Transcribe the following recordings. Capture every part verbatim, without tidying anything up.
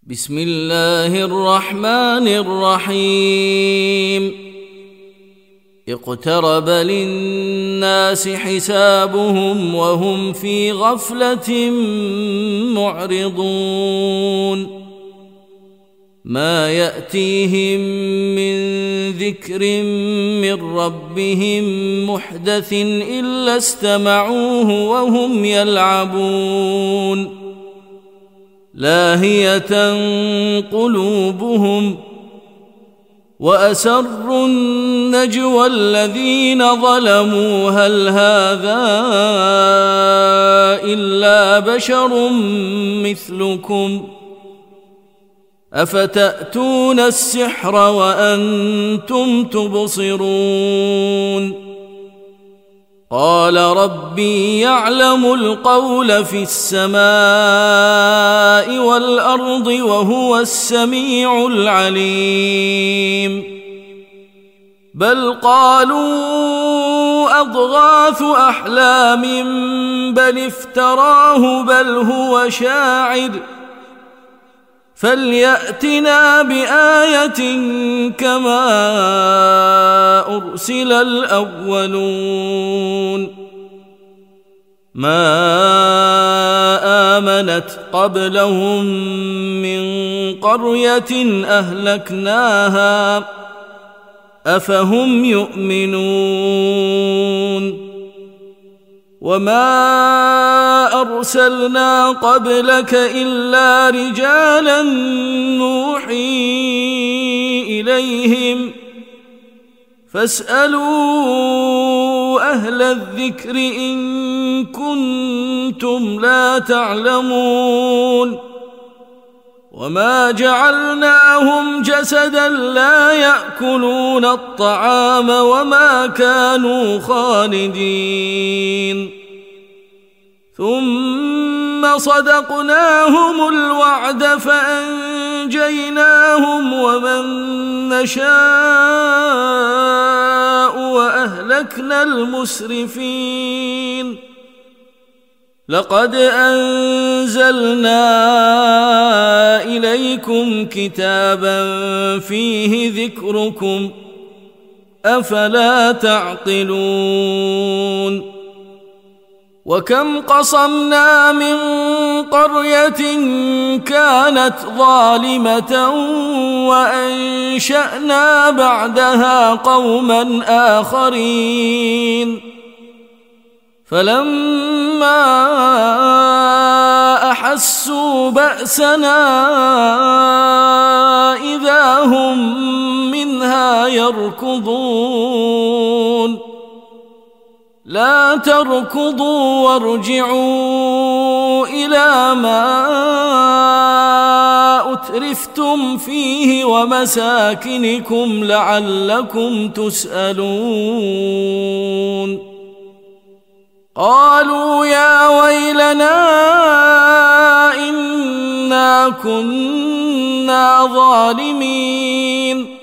بسم الله الرحمن الرحيم اقترب للناس حسابهم وهم في غفلة معرضون ما يأتيهم من ذكر من ربهم محدث إلا استمعوه وهم يلعبون لاهية قلوبهم وأسروا النجوى الذين ظلموا هل هذا إلا بشر مثلكم أفتأتون السحر وأنتم تبصرون قال ربي يعلم القول في السماء والأرض وهو السميع العليم بل قالوا أضغاث أحلام بل افتراه بل هو شاعر فليأتنا بآية كما أرسل الأولون ما آمنت قبلهم من قرية أهلكناها أفهم يؤمنون وما أرسلنا قبلك إلا رجالا نوحي إليهم فاسألوا أهل الذكر إن كنتم لا تعلمون وما جعلناهم جسدا لا يأكلون الطعام وما كانوا خالدين ثم صدقناهم الوعد فأنجيناهم ومن نشاء وأهلكنا المسرفين لقد أنزلنا إليكم كتابا فيه ذكركم أفلا تعقلون وكم قصمنا من قرية كانت ظالمة وأنشأنا بعدها قوما آخرين فلما أحسوا بأسنا إذا هم منها يركضون لا تركضوا وارجعوا إلى ما أترفتم فيه ومساكنكم لعلكم تسألون قالوا يا ويلنا إنا كنا ظالمين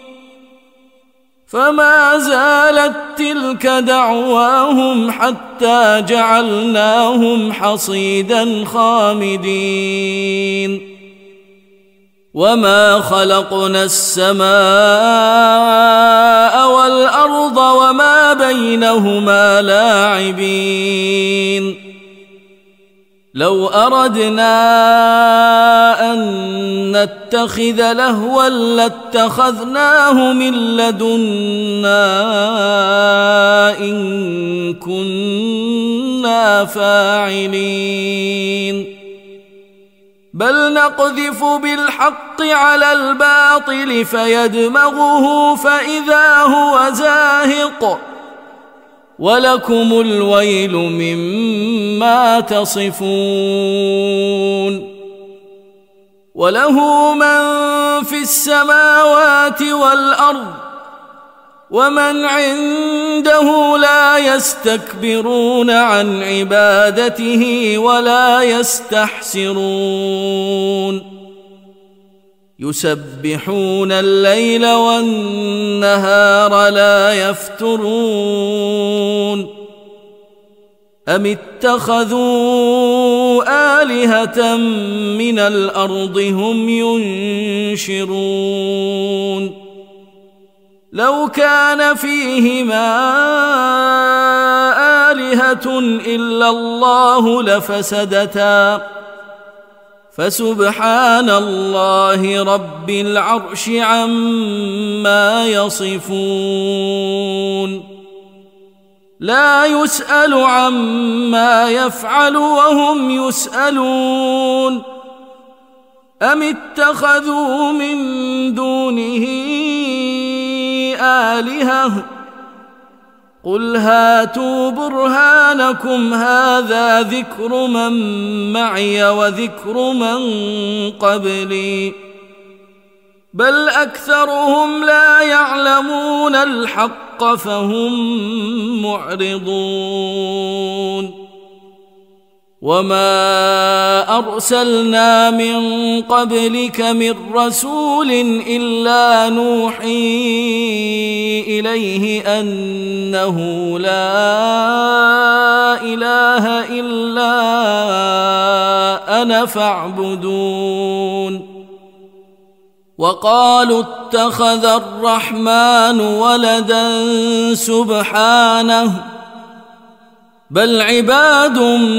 فما زالت تلك دعواهم حتى جعلناهم حصيدا خامدين وما خلقنا السماء والأرض وما بينهما لاعبين لو أردنا أن نتخذ لهوا لاتخذناه من لدنا إن كنا فاعلين بل نقذف بالحق على الباطل فيدمغه فإذا هو زاهق ولكم الويل مما تصفون وله من في السماوات والأرض ومن عنده لا يستكبرون عن عبادته ولا يستحسرون يسبحون الليل والنهار لا يفترون أم اتخذوا آلهة من الأرض هم ينشرون لو كان فيهما آلهة إلا الله لفسدتا فسبحان الله رب العرش عما يصفون لا يسأل عما يفعل وهم يسألون أم اتخذوا من دونه آلهة قل هاتوا برهانكم هذا ذكر من معي وذكر من قبلي بل أكثرهم لا يعلمون الحق فهم معرضون وما أرسلنا من قبلك من رسول إلا نوحي إليه أنه لا إله إلا أنا فاعبدون وقالوا اتخذ الرحمن ولدا سبحانه بل عباد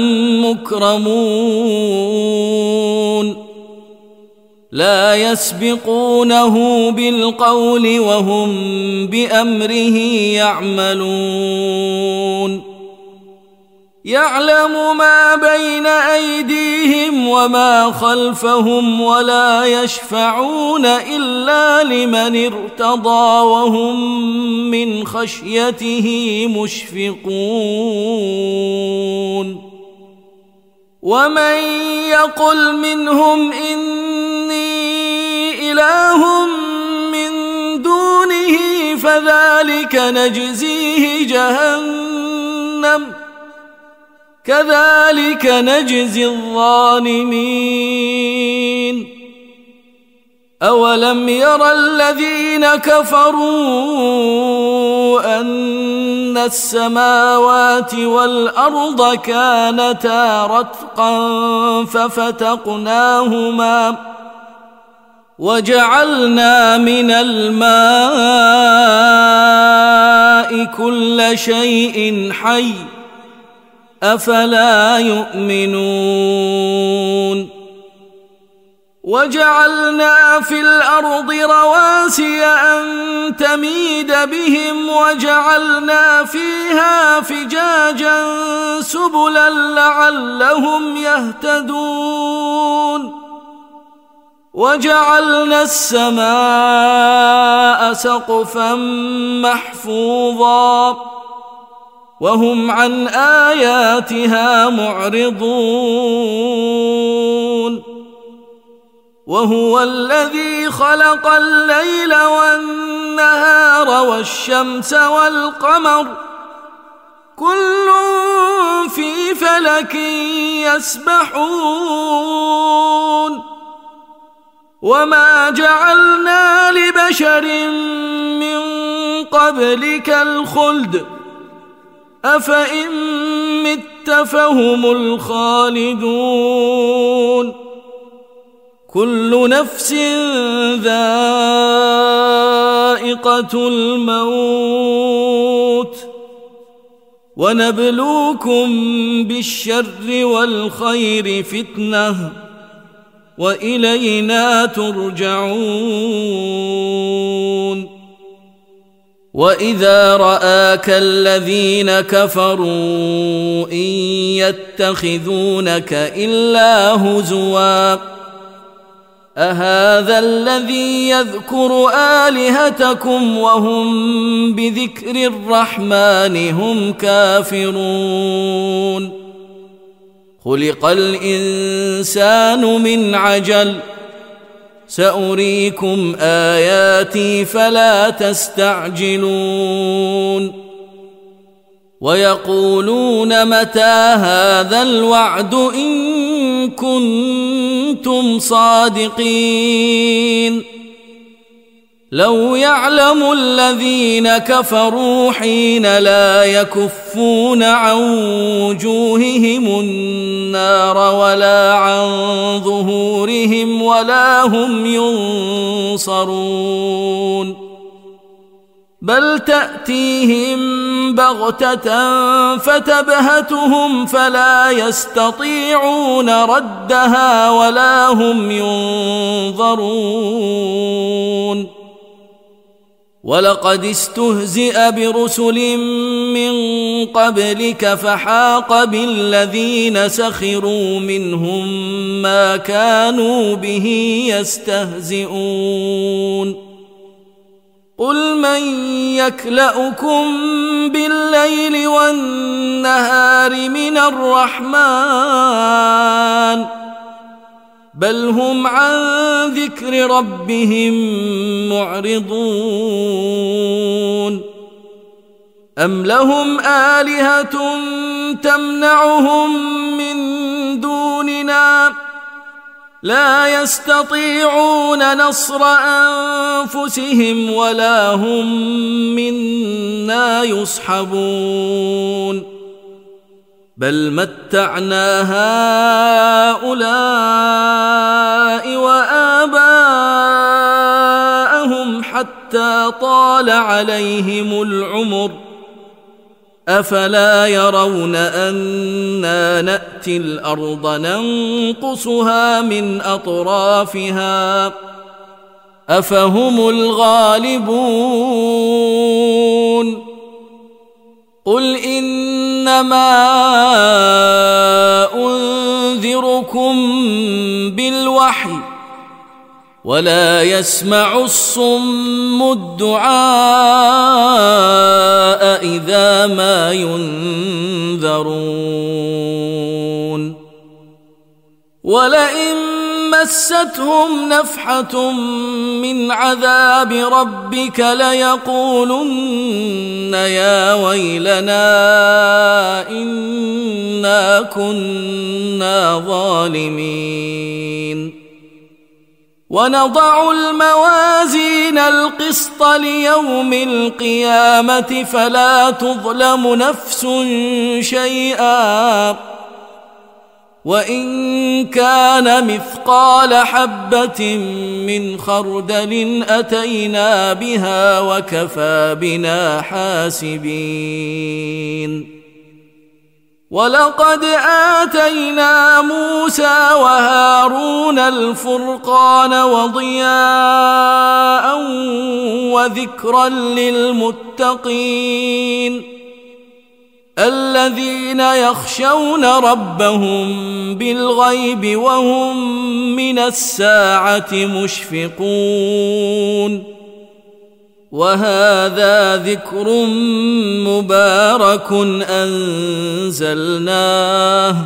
مكرمون لا يسبقونه بالقول وهم بأمره يعملون يعلم ما بين أيديهم وما خلفهم ولا يشفعون إلا لمن ارتضى وهم من خشيته مشفقون ومن يقل منهم إني إله من دونه فذلك نجزيه جهنم كذلك نجزي الظالمين أولم ير الذين كفروا أن السماوات والأرض كانتا رتقا ففتقناهما وجعلنا من الماء كل شيء حي أفلا يؤمنون وجعلنا في الأرض رواسي أن تميد بهم وجعلنا فيها فجاجا سبلا لعلهم يهتدون وجعلنا السماء سقفا محفوظا وهم عن آياتها معرضون وهو الذي خلق الليل والنهار والشمس والقمر كل في فلك يسبحون وما جعلنا لبشر من قبلك الخلد أفإن مت فهم الخالدون كل نفس ذائقة الموت ونبلوكم بالشر والخير فتنة وإلينا ترجعون وإذا رآك الذين كفروا إن يتخذونك إلا هزوا أهذا الذي يذكر آلهتكم وهم بذكر الرحمن هم كافرون خلق الإنسان من عجل سأريكم آياتي فلا تستعجلون ويقولون متى هذا الوعد إن كنتم صادقين لو يعلم الذين كفروا حين لا يكفون عن وجوههم النار ولا عن ظهورهم ولا هم ينصرون بل تأتيهم بغتة فتبهتهم فلا يستطيعون ردها ولا هم ينظرون ولقد استهزئ برسل من قبلك فحاق بالذين سخروا منهم ما كانوا به يستهزئون قل من يكلؤكم بالليل والنهار من الرحمن بل هم عن ذكر ربهم معرضون أم لهم آلهة تمنعهم من دوننا لا يستطيعون نصر أنفسهم ولا هم منا يصحبون بل متعنا هؤلاء وآباءهم حتى طال عليهم العمر أفلا يرون أنا نأتي الأرض ننقصها من أطرافها أفهم الغالبون قل إنما أنذركم بالوحي ولا يسمع الصم الدعاء إذا ما ينذرون ولئن مستهم نفحة من عذاب ربك ليقولن يا ويلنا إنا كنا ظالمين ونضع الموازين القسط ليوم القيامة فلا تظلم نفس شيئا وإن كان مثقال حبة من خردل أتينا بها وكفى بنا حاسبين ولقد آتينا موسى وهارون الفرقان وضياء وذكرا للمتقين الذين يخشون ربهم بالغيب وهم من الساعة مشفقون وهذا ذكر مبارك أنزلناه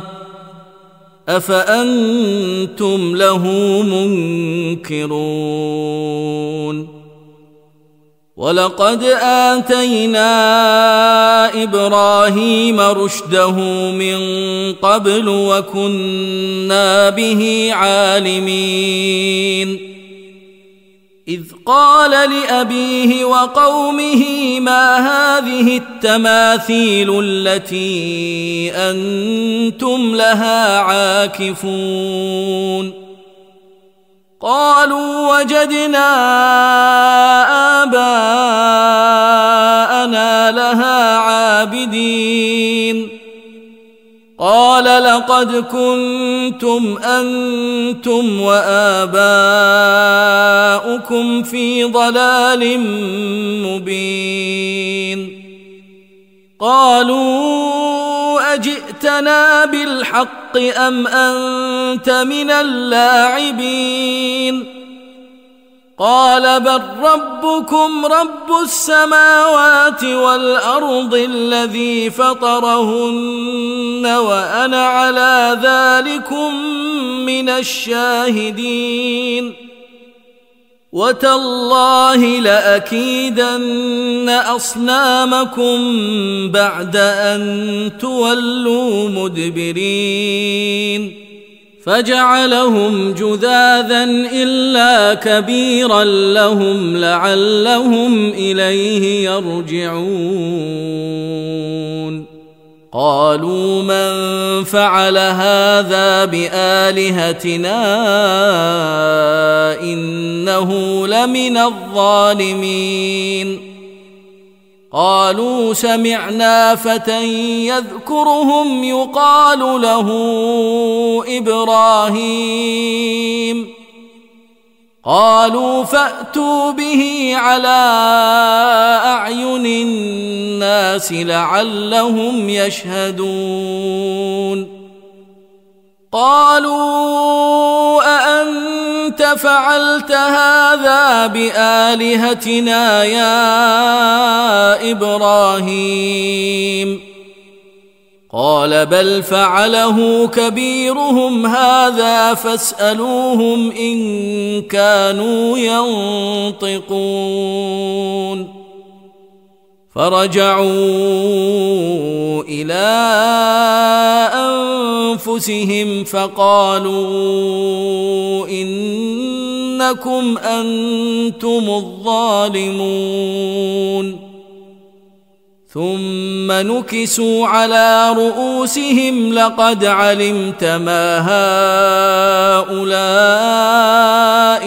أفأنتم له منكرون ولقد آتينا إبراهيم رشده من قبل وكنا به عالمين إذ قال لأبيه وقومه ما هذه التماثيل التي أنتم لها عاكفون قالوا وجدنا آباءنا لها عابدين قال لقد كنتم أنتم وآباؤكم في ضلال مبين قالوا أجئتنا بالحق أم أنت من اللاعبين قال بل ربكم رب السماوات والأرض الذي فطرهن وأنا على ذلكم من الشاهدين وتالله لأكيدن أصنامكم بعد أن تولوا مدبرين فجعلهم جذاذا إلا كبيرا لهم لعلهم إليه يرجعون قالوا من فعل هذا بآلهتنا إنه لمن الظالمين قالوا سمعنا فتى يذكرهم يقال له إبراهيم قالوا فأتوا به على أعين الناس لعلهم يشهدون قالوا أأنت فعلت هذا بآلهتنا يا إبراهيم قال بل فعله كبيرهم هذا فاسألوهم إن كانوا ينطقون فرجعوا إلى أنفسهم فقالوا إنكم أنتم الظالمون ثم نكسوا على رؤوسهم لقد علمت ما هؤلاء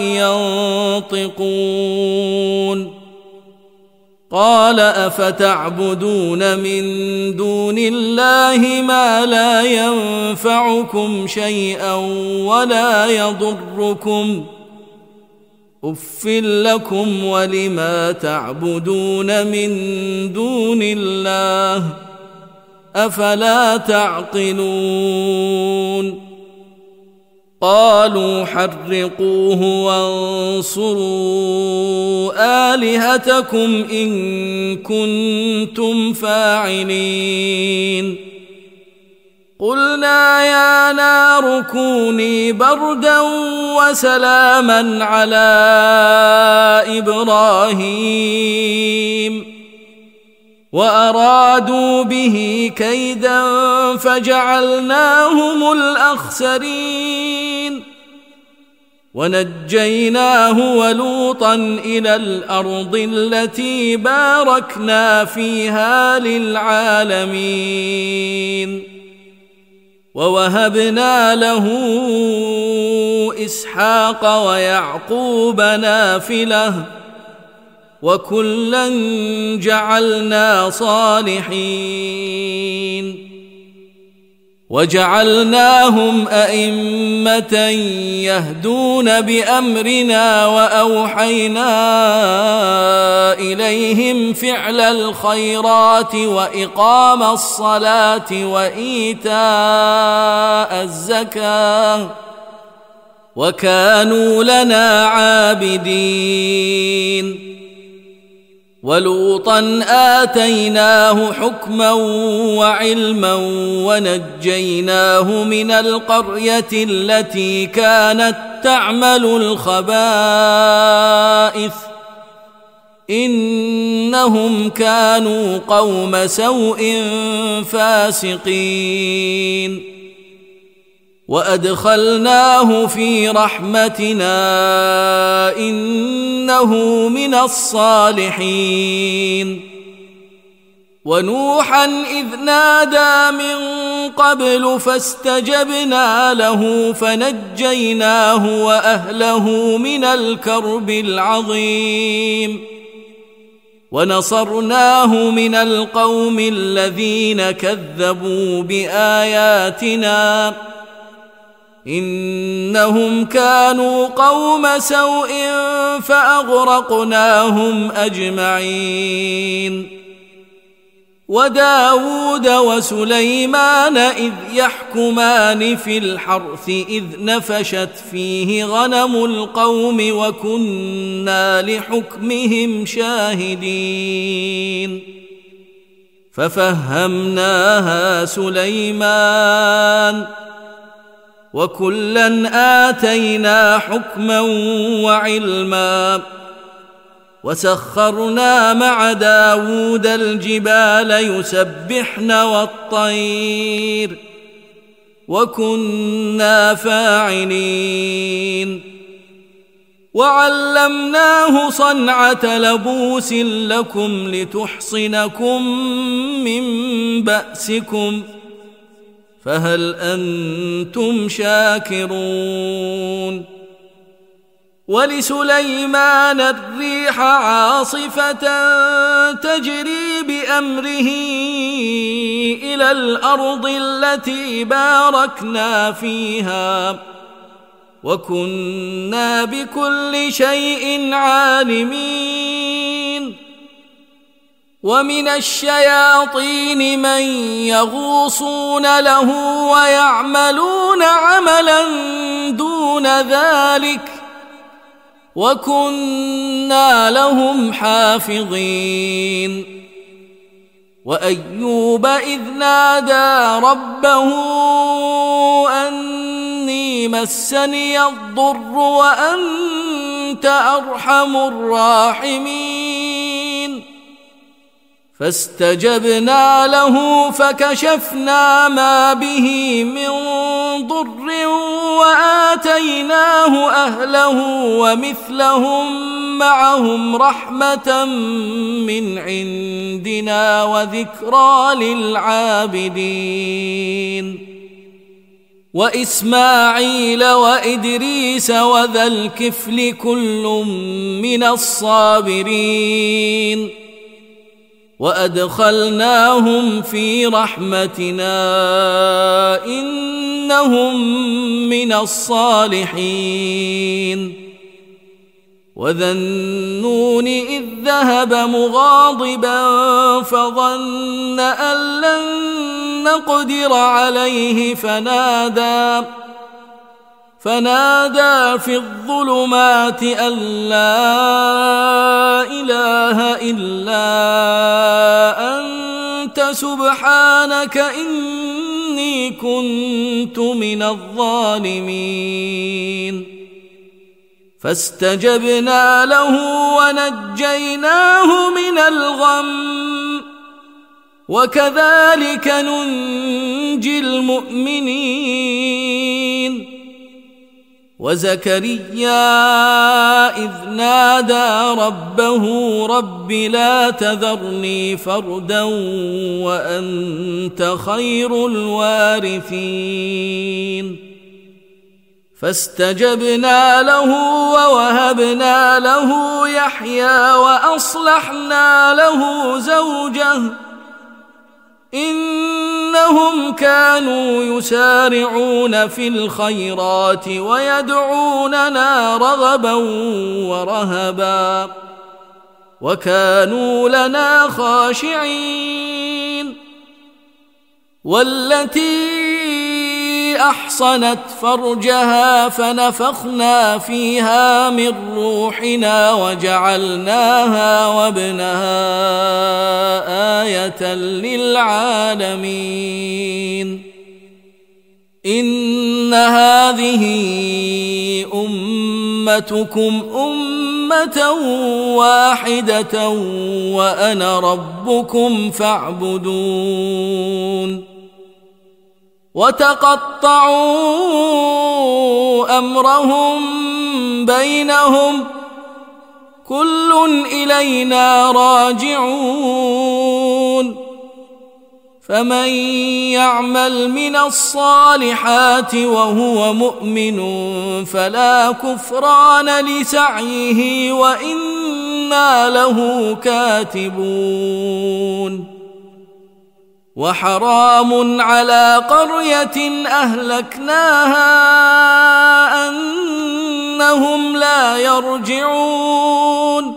ينطقون قال أفتعبدون من دون الله ما لا ينفعكم شيئا ولا يضركم أف لكم ولما تعبدون من دون الله أفلا تعقلون قالوا حرقوه وانصروا آلهتكم إن كنتم فاعلين قلنا يا نار كوني بردا وسلاما على إبراهيم وأرادوا به كيدا فجعلناهم الأخسرين ونجيناه ولوطا إلى الأرض التي باركنا فيها للعالمين ووهبنا له إسحاق ويعقوب نافلة وكلا جعلنا صالحين وجعلناهم أئمة يهدون بأمرنا وأوحينا إليهم فعل الخيرات وإقام الصلاة وإيتاء الزكاة وكانوا لنا عابدين ولوطا آتيناه حكما وعلما ونجيناه من القرية التي كانت تعمل الخبائث إنهم كانوا قوم سوء فاسقين وأدخلناه في رحمتنا إنه من الصالحين ونوحا إذ نادى من قبل فاستجبنا له فنجيناه وأهله من الكرب العظيم ونصرناه من القوم الذين كذبوا بآياتنا إنهم كانوا قوم سوء فأغرقناهم أجمعين وداود وسليمان إذ يحكمان في الحرث إذ نفشت فيه غنم القوم وكنا لحكمهم شاهدين ففهمناها سليمان وكلا آتينا حكما وعلما وسخرنا مع داود الجبال يسبحن والطير وكنا فاعلين وعلمناه صنعة لبوس لكم لتحصنكم من بأسكم فهل أنتم شاكرون ولسليمان الريح عاصفة تجري بأمره إلى الأرض التي باركنا فيها وكنا بكل شيء عالمين ومن الشياطين من يغوصون له ويعملون عملا دون ذلك وكنا لهم حافظين وأيوب إذ نادى ربه أني مسني الضر وأنت أرحم الراحمين فاستجبنا له فكشفنا ما به من ضر وآتيناه أهله ومثلهم معهم رحمة من عندنا وذكرى للعابدين وإسماعيل وإدريس وذا الكفل كل من الصابرين وأدخلناهم في رحمتنا إنهم من الصالحين وذا النون إذ ذهب مغاضبا فظن أن لن نقدر عليه فنادى فنادى في الظلمات أن لا إله إلا أنت سبحانك إني كنت من الظالمين فاستجبنا له ونجيناه من الغم وكذلك ننجي المؤمنين وزكريا إذ نادى ربه رب لا تذرني فردا وأنت خير الوارثين فاستجبنا له ووهبنا له يحيى وأصلحنا له زوجه إنهم كانوا يسارعون في الخيرات ويدعوننا رغبا ورهبا وكانوا لنا خاشعين والتي أحصنت فرجها فنفخنا فيها من روحنا وجعلناها وابنها آية للعالمين إن هذه أمتكم أمة واحدة وأنا ربكم فاعبدون وتقطعوا أمرهم بينهم كل إلينا راجعون فمن يعمل من الصالحات وهو مؤمن فلا كفران لسعيه وإنا له كاتبون وحرام على قرية أهلكناها أنهم لا يرجعون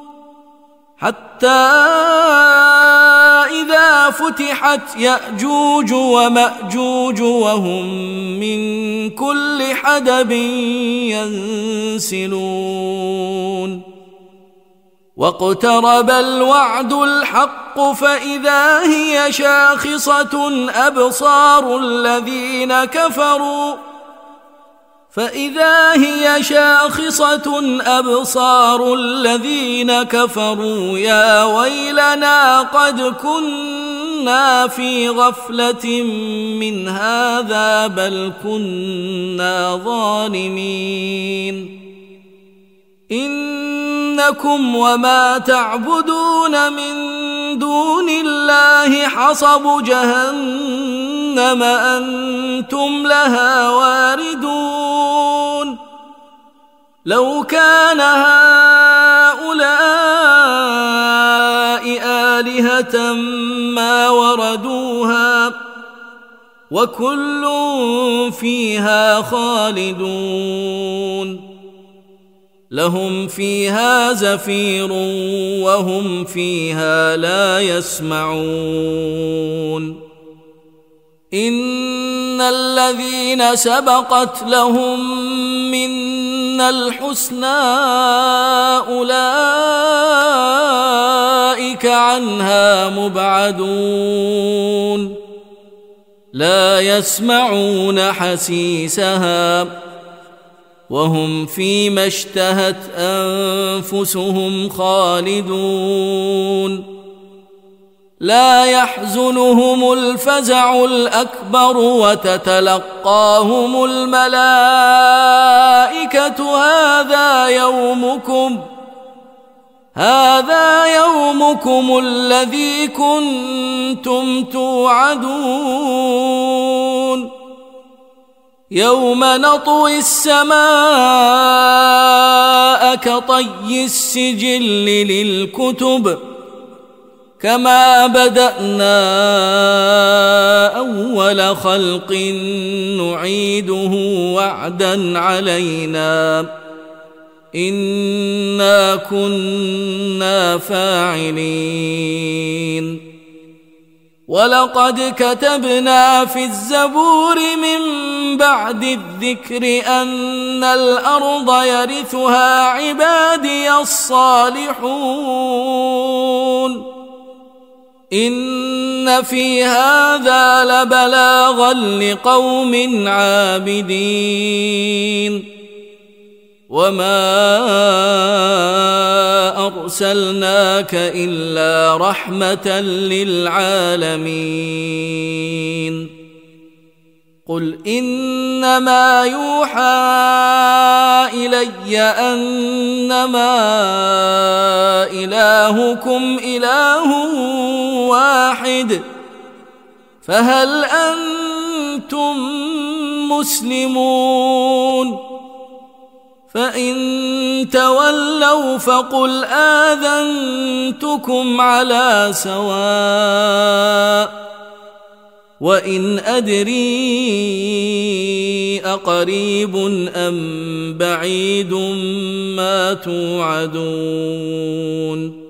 حتى إذا فتحت يأجوج ومأجوج وهم من كل حدب ينسلون واقترب الوعد الحق فإذا هي شاخصة أبصار الذين كفروا فإذا هي شاخصة أبصار الذين كفروا يا ويلنا قد كنا كنا في غفلة من هذا بل كنا ظالمين إنكم وما تعبدون من دون الله حصب جهنم أنتم لها واردون لو كان هؤلاء آلهة ما وردوها وكل فيها خالدون لهم فيها زفير وهم فيها لا يسمعون إن الذين سبقت لهم منا الحسنى أولئك عنها مبعدون لا يسمعون حسيسها وهم فيما اشتهت أنفسهم خالدون لا يحزنهم الفزع الأكبر وتتلقاهم الملائكة هذا يومكم هذا يومكم الذي كنتم توعدون يوم نطوي السماء كطي السجل للكتب كما بدأنا أول خلق نعيده وعدا علينا إنا كنا فاعلين ولقد كتبنا في الزبور من بعد الذكر أن الأرض يرثها عبادي الصالحون إن في هذا لبلاغا لقوم عابدين وما أرسلناك إلا رحمة للعالمين قل إنما يوحى إلي أنما إلهكم إله واحد فهل أنتم مسلمون فإن تولوا فقل آذنتكم على سواء وإن أدري أقريب أم بعيد ما توعدون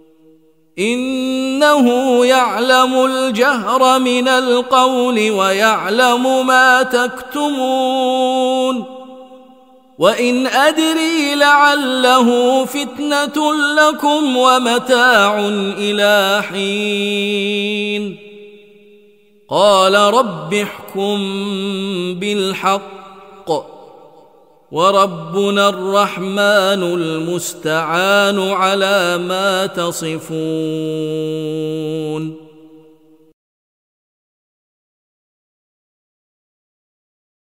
إنه يعلم الجهر من القول ويعلم ما تكتمون وإن أدري لعله فتنة لكم ومتاع إلى حين قال رب احكم بالحق وربنا الرحمن المستعان على ما تصفون